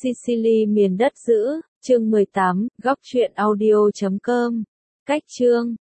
Sicily miền đất giữ, chương 18, góc truyện audio.com. Cách chương